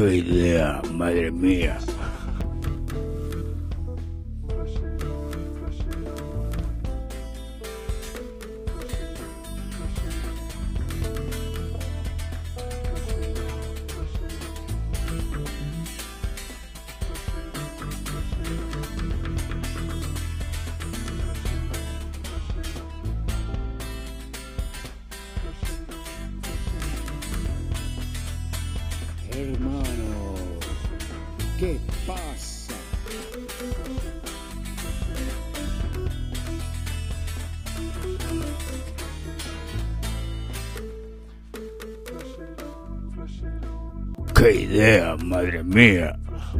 ¡Qué idea, madre mía! Hermano, ¿qué pasa? ¡Qué idea, madre mía!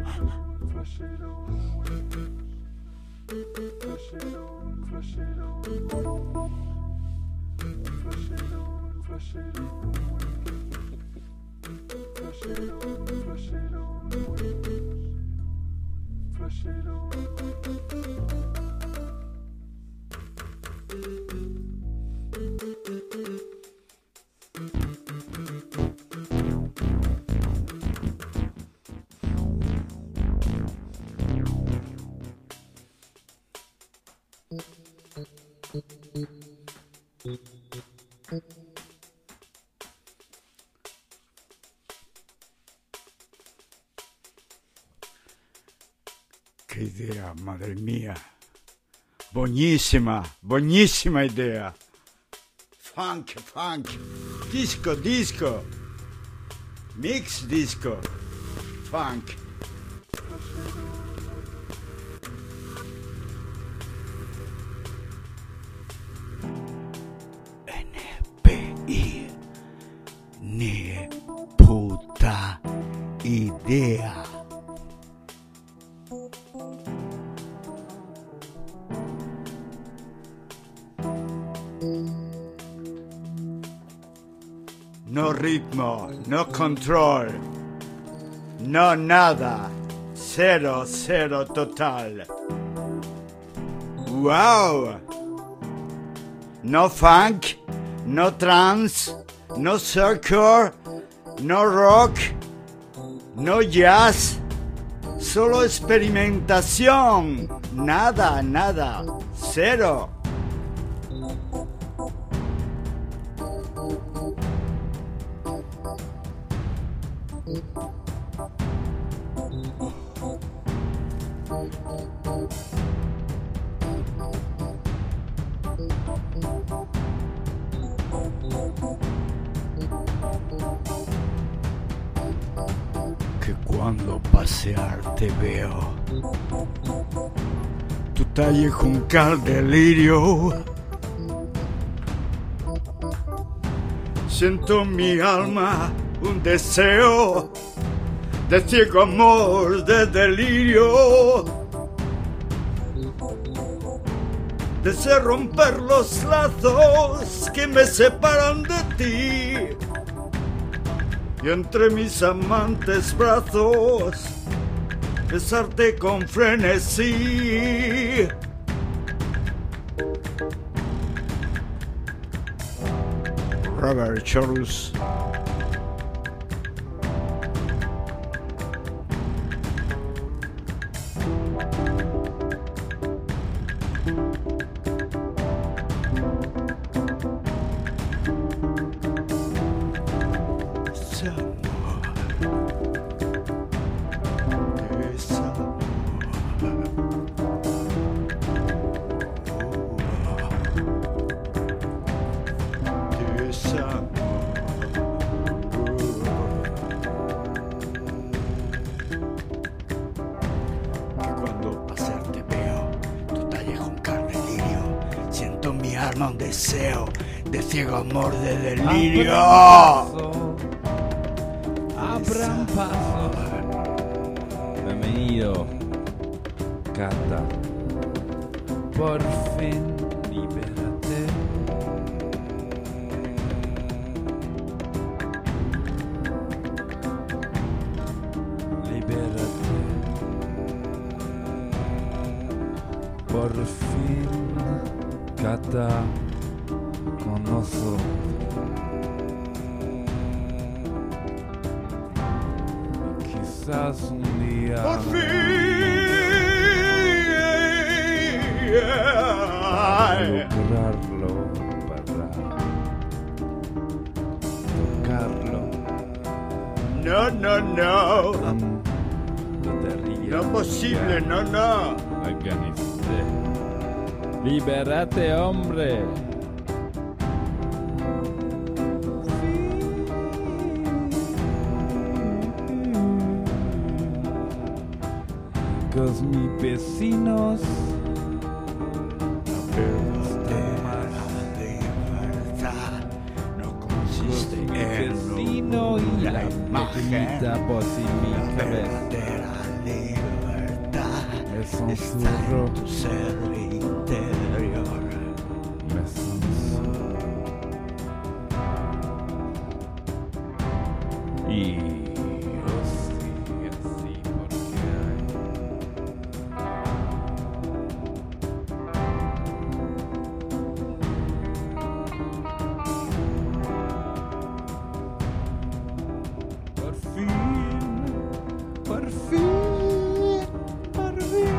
¡Qué idea, madre mía! Buenísima, buenísima idea. Funk, funk, disco, disco, mix disco, funk. NPI, ni puta idea. No ritmo, no control, no nada, cero, cero total. ¡Wow! No funk, no trance, no circle, no rock, no jazz, solo experimentación, nada, nada, cero. Que cuando pasear te veo, tu talle juncal delirio, siento en mi alma un deseo de ciego amor, de delirio. Deseo romper los lazos que me separan de ti y entre mis amantes brazos besarte con frenesí. Robert Charles. Un deseo de ciego amor, de delirio. Abran paso. Bienvenido, Cata. Por fin, libérate. Libérate. Por fin, Cata. Conozco que quizás un día Por fin. lograrlo para tocarlo No, no, no. en lotería. No posible, no, no. Organiste. Libérate, hombre. Cause mis vecinos No consiste mi en vecino y la pequeñita voz en mi cabeza. verdadera libertad. Es un Está zurro. en tu ser interior. Me censuró. Y yo sigue así porque por fin, por fin, por fin.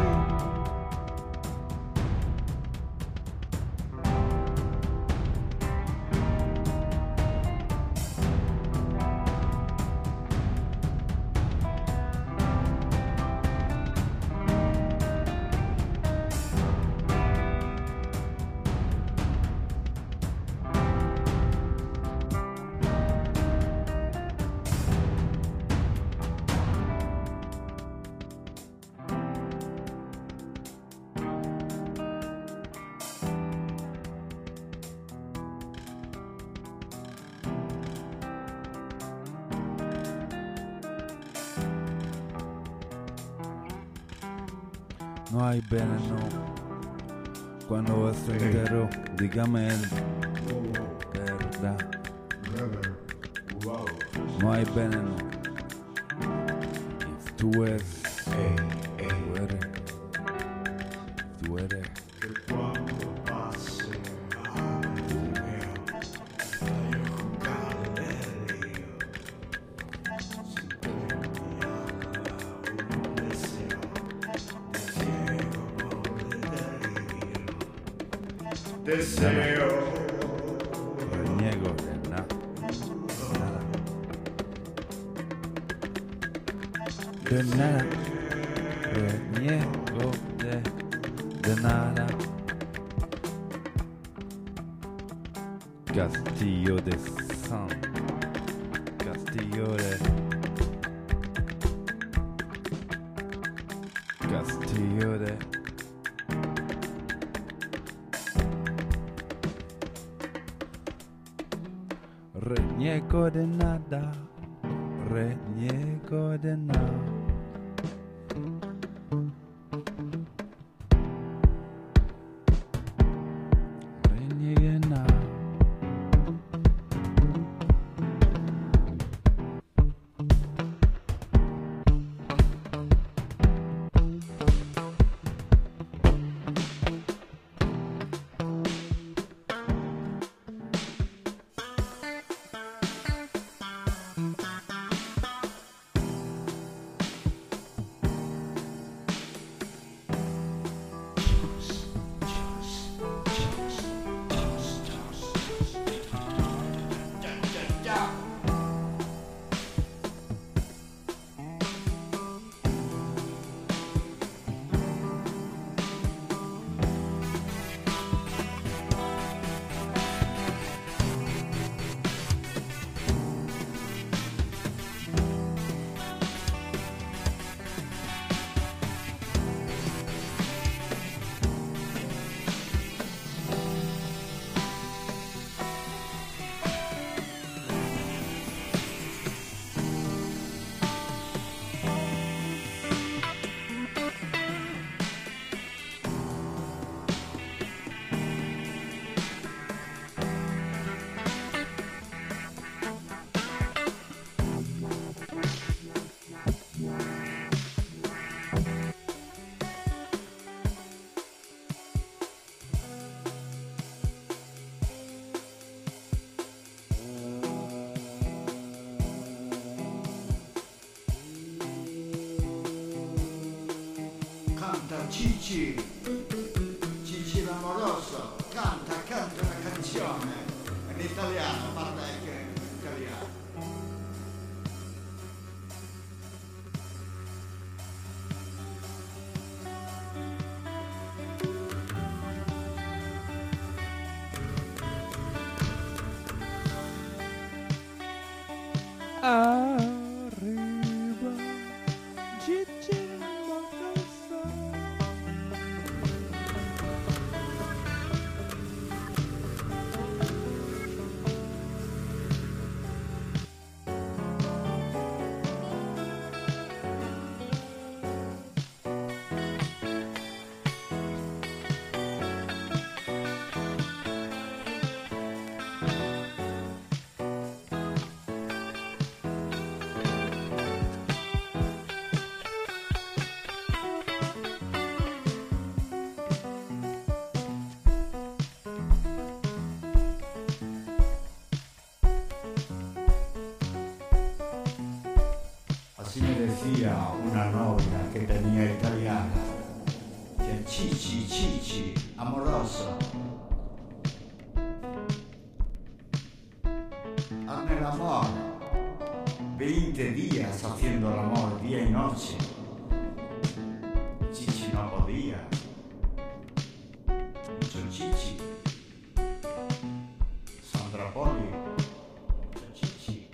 No hay veneno cuando es entero, dígame el verdad. No hay veneno. Y tú eres, tú eres. Deseo. Reniego de nada. De nada. Reniego de nada. Castillo de San. Castillo de. Castillo de. Reniego de nada, reniego de nada. Reniegue de nada. Canta Cici, Cici l'amoroso, canta una canzone in italiano, guarda che in italiano. Arriba, Gigi l'amoroso. Así me decía una novia que tenía italiana, que Cici, Cici, amoroso. Hazme el amor, 20 días haciendo el amor, día y noche. Cici no podía, mucho Cici. Sandra Poli, mucho Cici.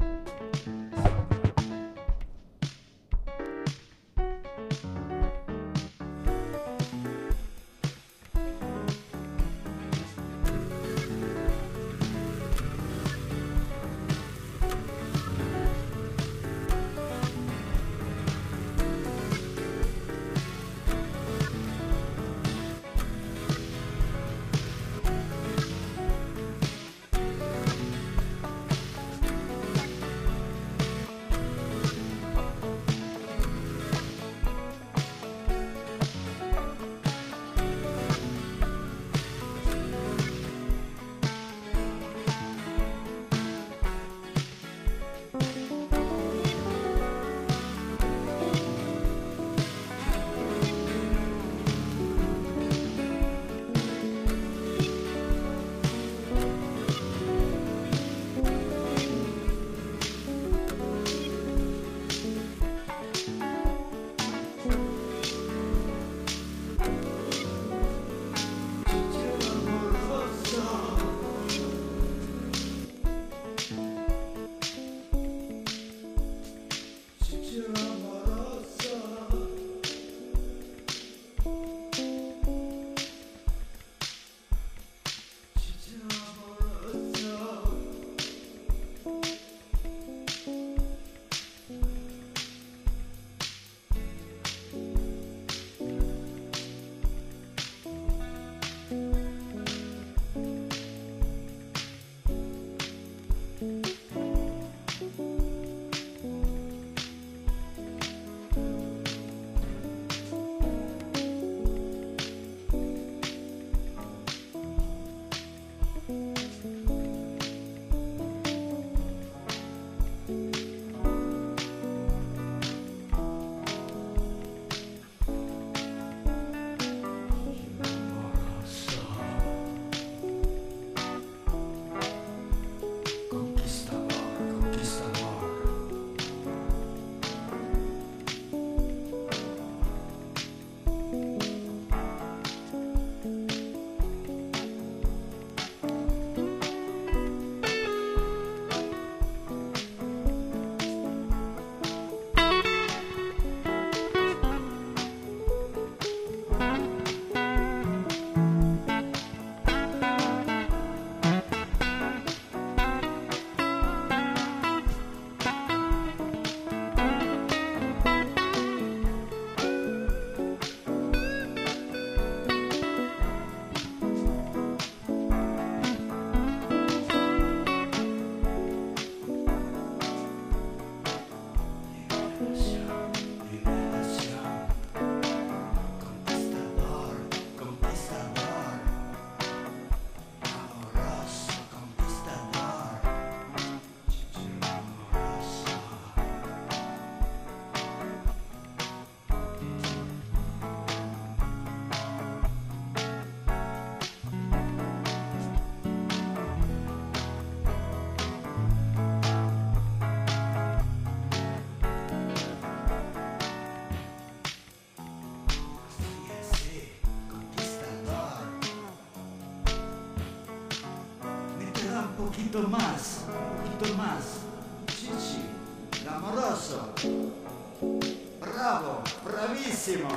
poquito más, un poquito más. Chichi, l'amoroso. Bravo, bravissimo.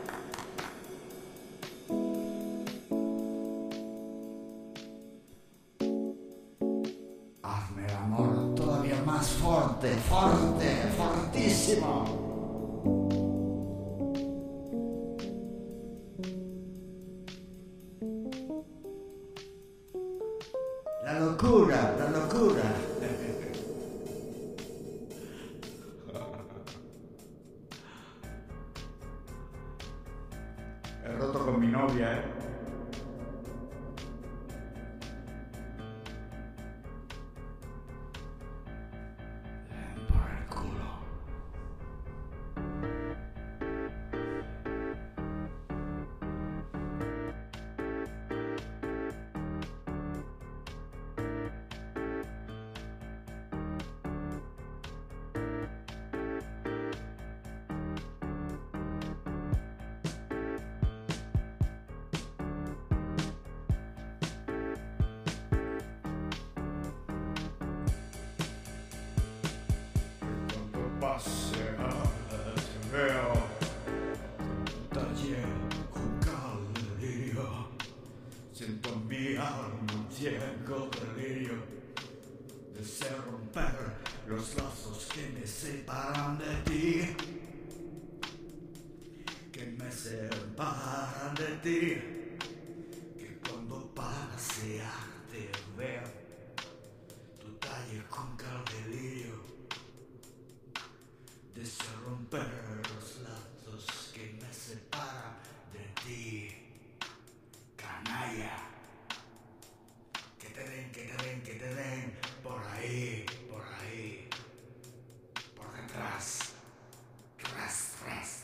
Hazme el amor todavía más fuerte, fuerte, fortísimo. La locura, la locura. He roto con mi novia, ¿eh? Por el culo. Passerà, te veo, taglier con delirio, siento mi alma un ciego delirio, deseo romper los lazos que me separan de ti, que me separan de ti, que cuando pasearte veo, tu talle con delirio. Deseo romper los lazos que me separan de ti, canalla. Que te den, que te den, que te den por ahí, por detrás. Tras, tras.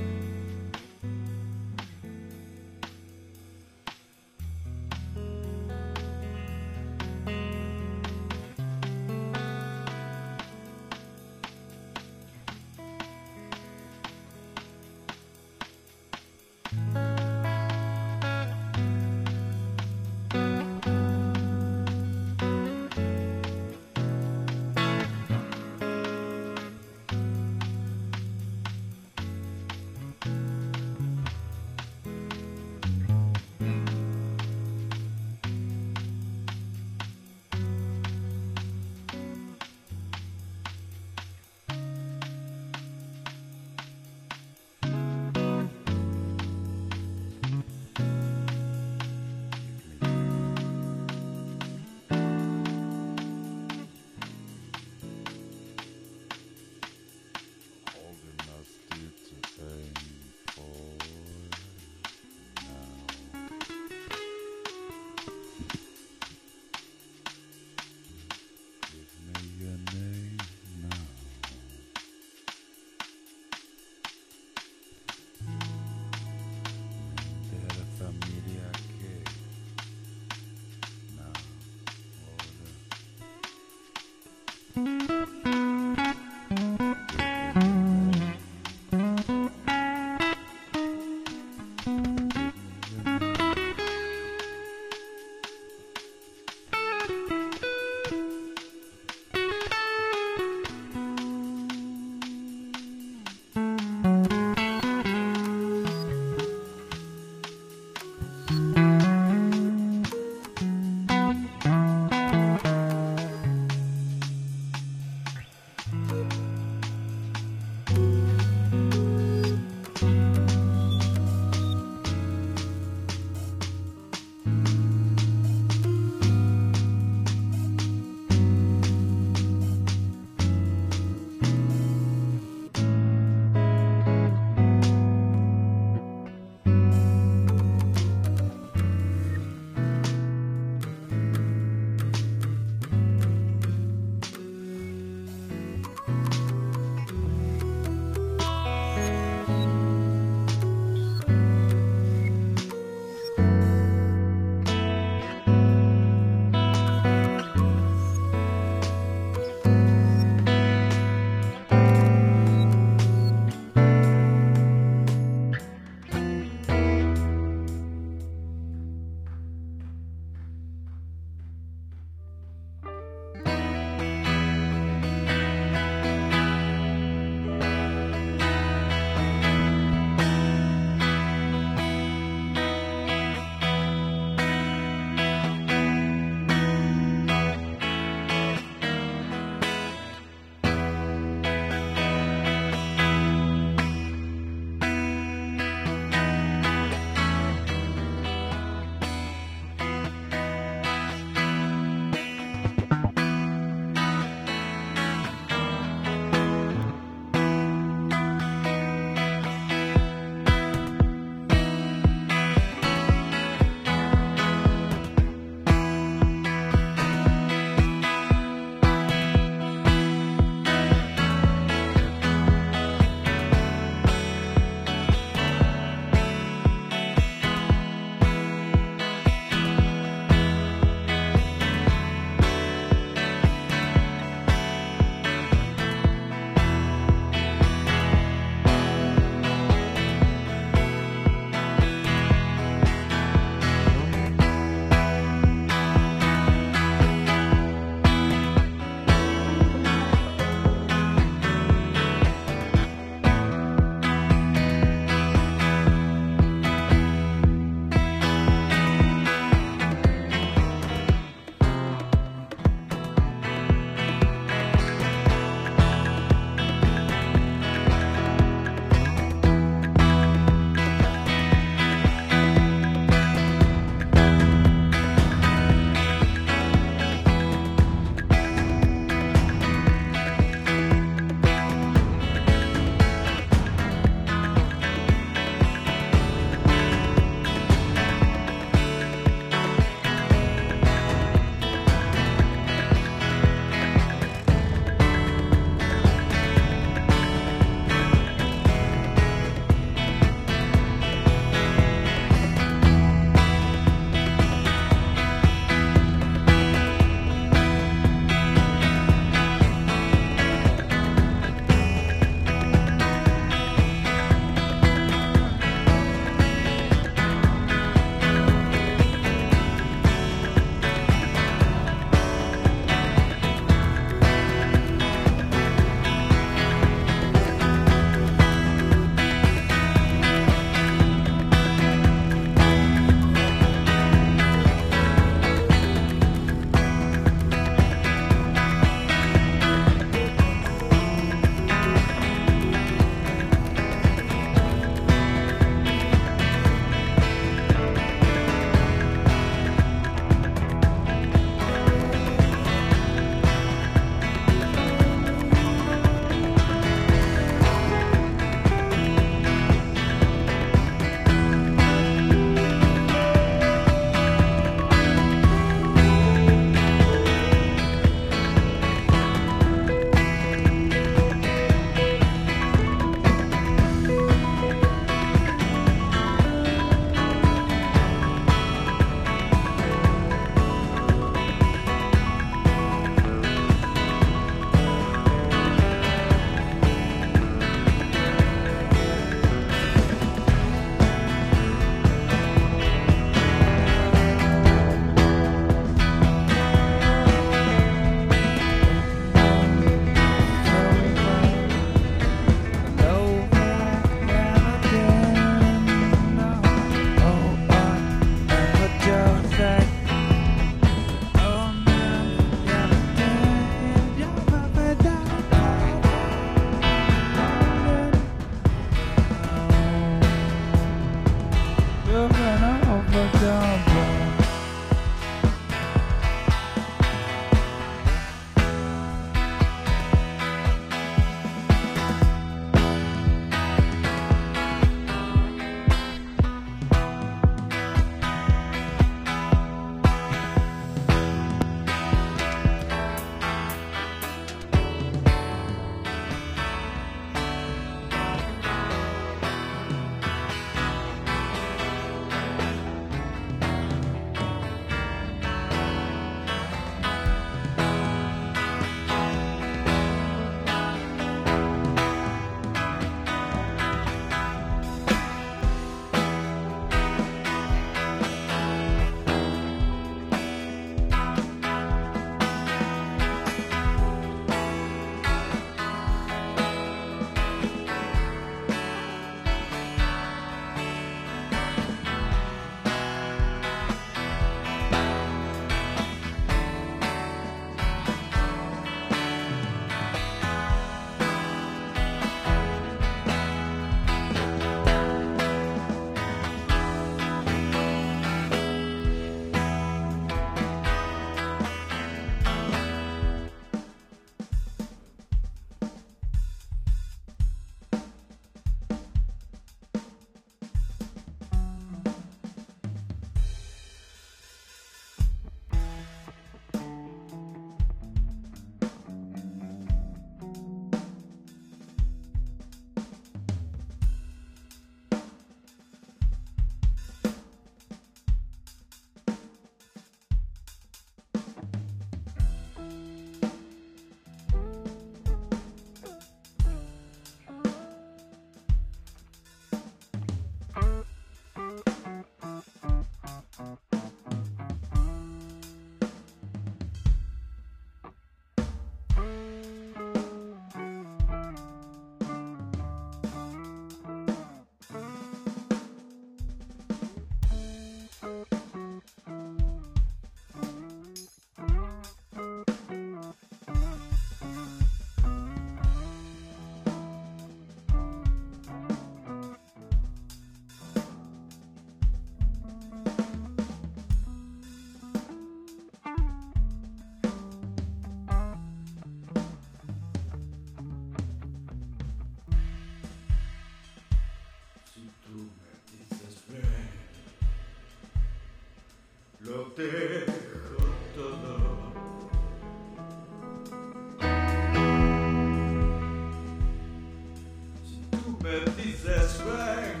tú me dices ven,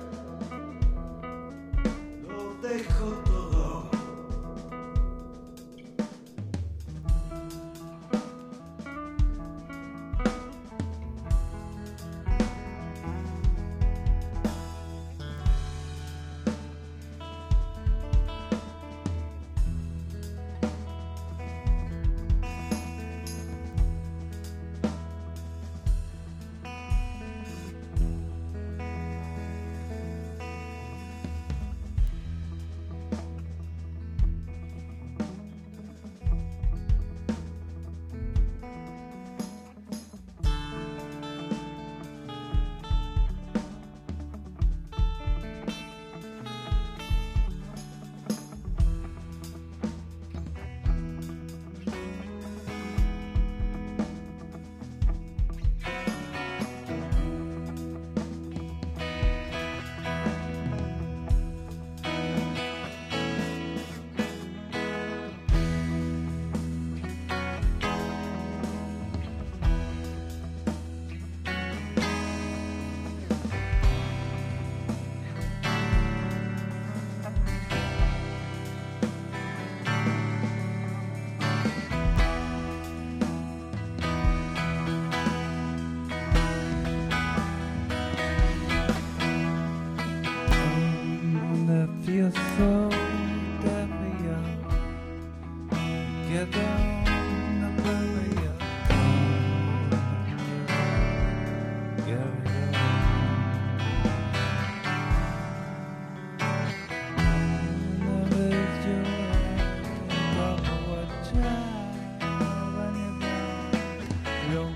lo dejo todo. Feel so devil. Get on the barrier. Get it on. Love is your love what child when you're down. You're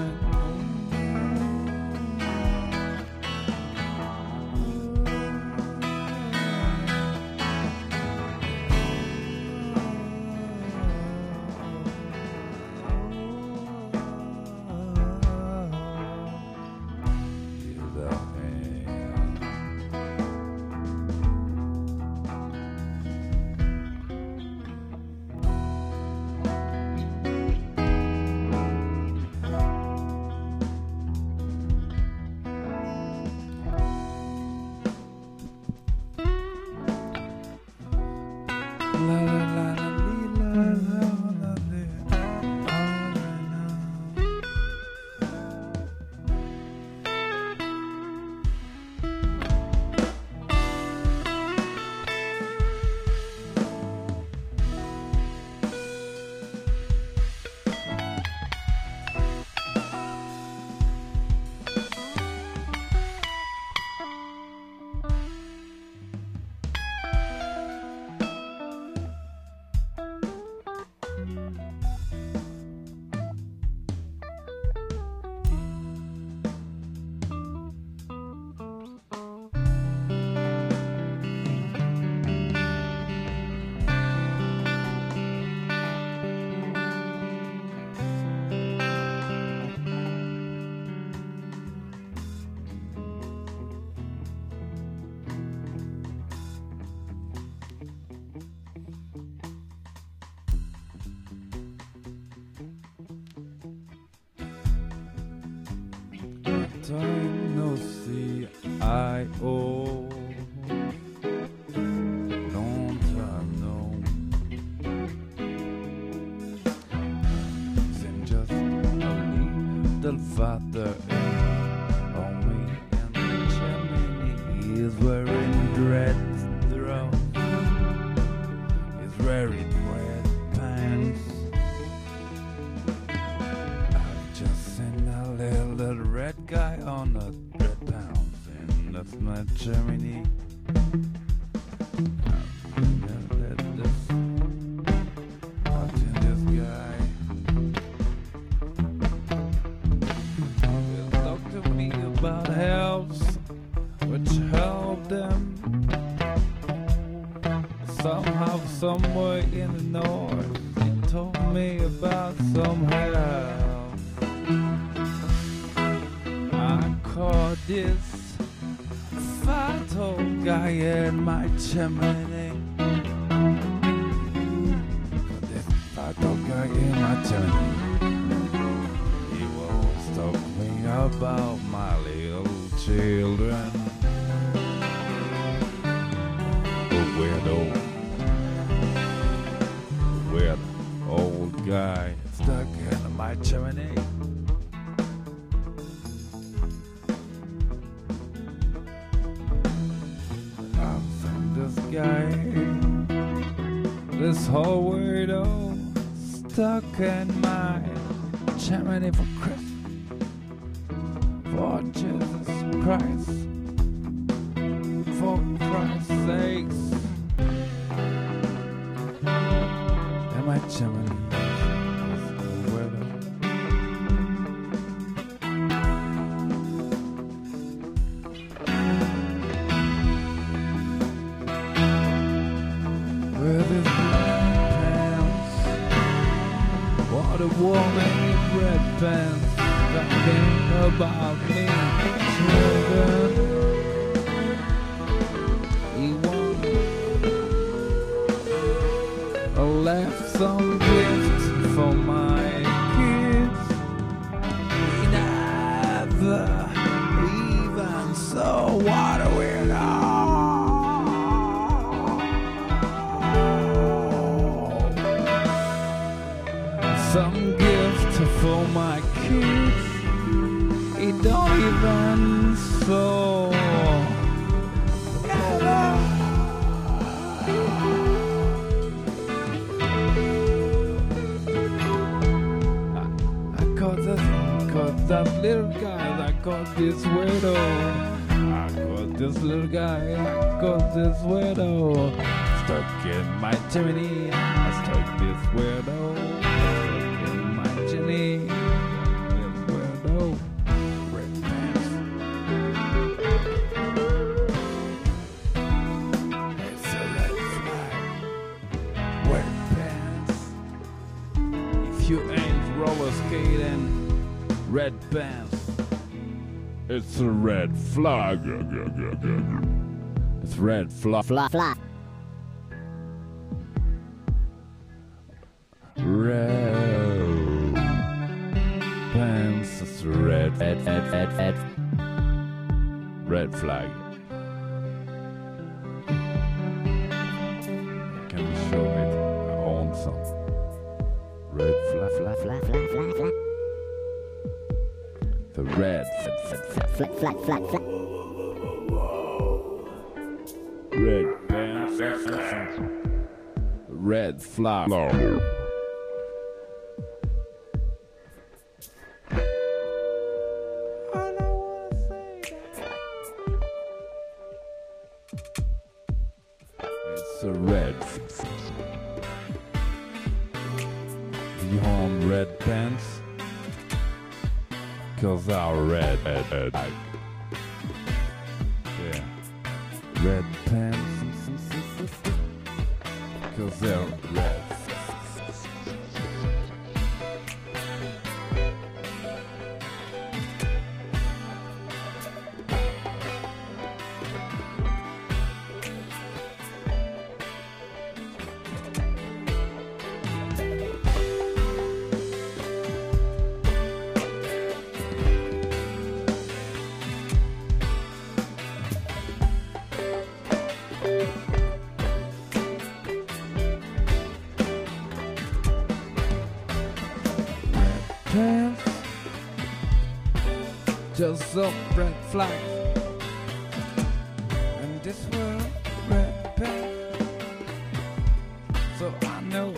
time no see I.O. Long time no. Seem just a little farther on me and the chimney is wearing dreads through. He's wearing red pants. I've just seen a little red guy on a red pounds, and that's my Germany. About health, which helped them somehow, somewhere in the north. He told me about some help. I caught this fat old guy in my chimney. This fat old guy in my chimney. He was talking about my little children. A weird old guy stuck in my chimney. I've seen this guy, this whole weirdo, stuck in my chimney for Christmas. For Jesus Christ, for Christ's sakes, and my chimney is a widow. With his black pants, what a woman in red pants. Talking about me, children. He left some gifts for my kids. He never even saw what a weirdo. Some gift for my kids. He don't even so. I caught that little guy. I caught this widow. I caught this little guy. I caught this widow. Stuck in my chimney. I stuck this widow. Stuck in my chimney. This widow. You ain't roller skating, red pants. It's a red flag. It's red flag. Red pants. It's a red flag. I can show it. I own some. Red flag. The red flag. Red pants. Red flag. It's a red. You on red pants? 'Cause our red. Yeah. Red pants. 'Cause they're red. Pants, just some red flags. And this world, red pants. So I know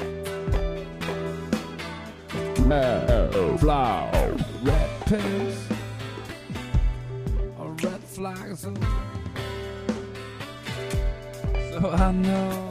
red flag, red pants, or red flags. So I know.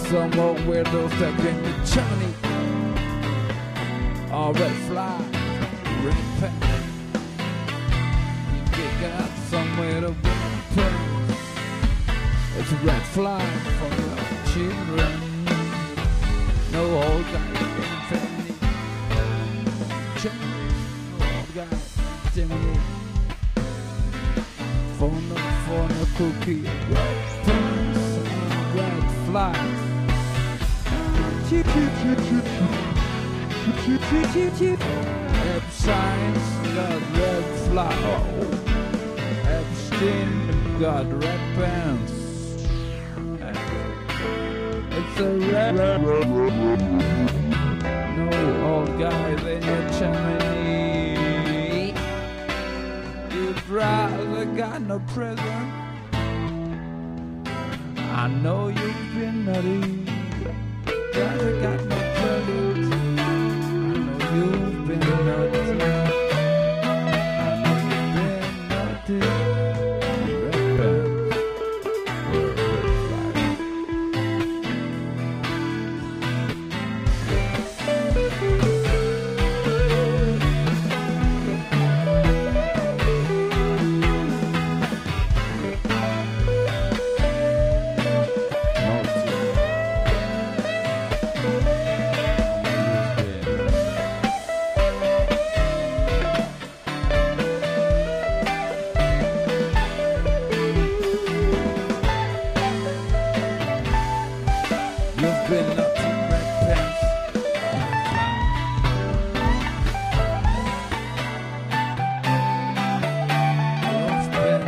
some more weirdos that came to Germany. All red flag, red pen. You got somewhere to win. It's a red flag for your children. No old guy in family. Germany, no old guy in Germany. For no cookie, red pants, red flag. Epstein's got red flag. Epstein got red pants. It's a red. No old guys in your Germany. You'd rather got no prison. I know you've been naughty. Rather got no credit. I know you've been naughty. I know you've been naughty. Red pants were red flags. You've been naughty, red pants. You've been.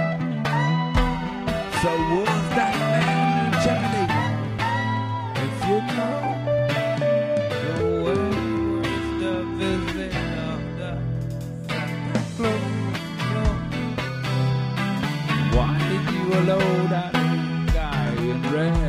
So was that man in Germany? If you know, the way was the visit of the Santa Claus. Why did you allow that guy in red?